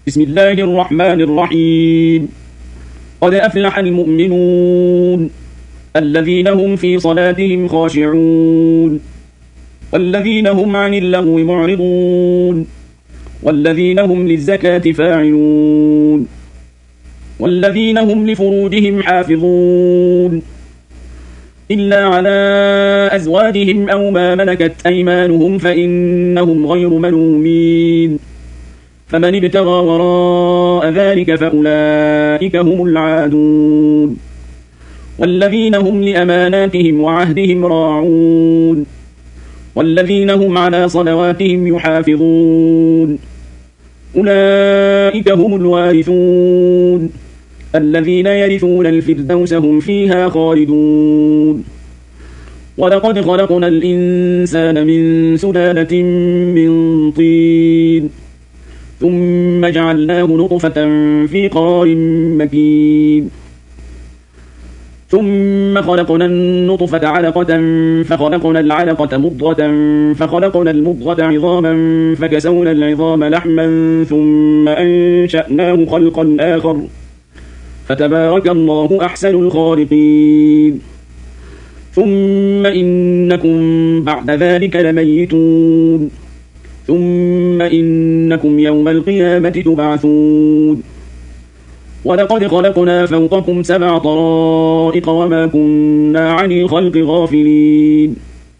بسم الله الرحمن الرحيم. قد أفلح المؤمنون الذين هم في صلاتهم خاشعون والذين هم عن اللغو معرضون والذين هم للزكاة فاعلون والذين هم لفروجهم حافظون إلا على أزواجهم أو ما ملكت أيمانهم فإنهم غير ملومين، فمن ابتغى وراء ذلك فأولئك هم العادون والذين هم لأماناتهم وعهدهم راعون والذين هم على صلواتهم يحافظون أولئك هم الوارثون الذين يرثون الفردوس هم فيها خالدون. ولقد خلقنا الإنسان من سلالة من طين ثم جعلناه نطفة في قرار مكين ثم خلقنا النطفة علقة فخلقنا العلقة مضغة فخلقنا المضغة عظاما فكسونا العظام لحما ثم أنشأناه خلقا آخر فتبارك الله أحسن الخالقين. ثم إنكم بعد ذلك لميتون ثم إنكم يوم القيامة تبعثون. ولقد خلقنا فوقكم 7 طرائق وما كنا عن الخلق غافلين.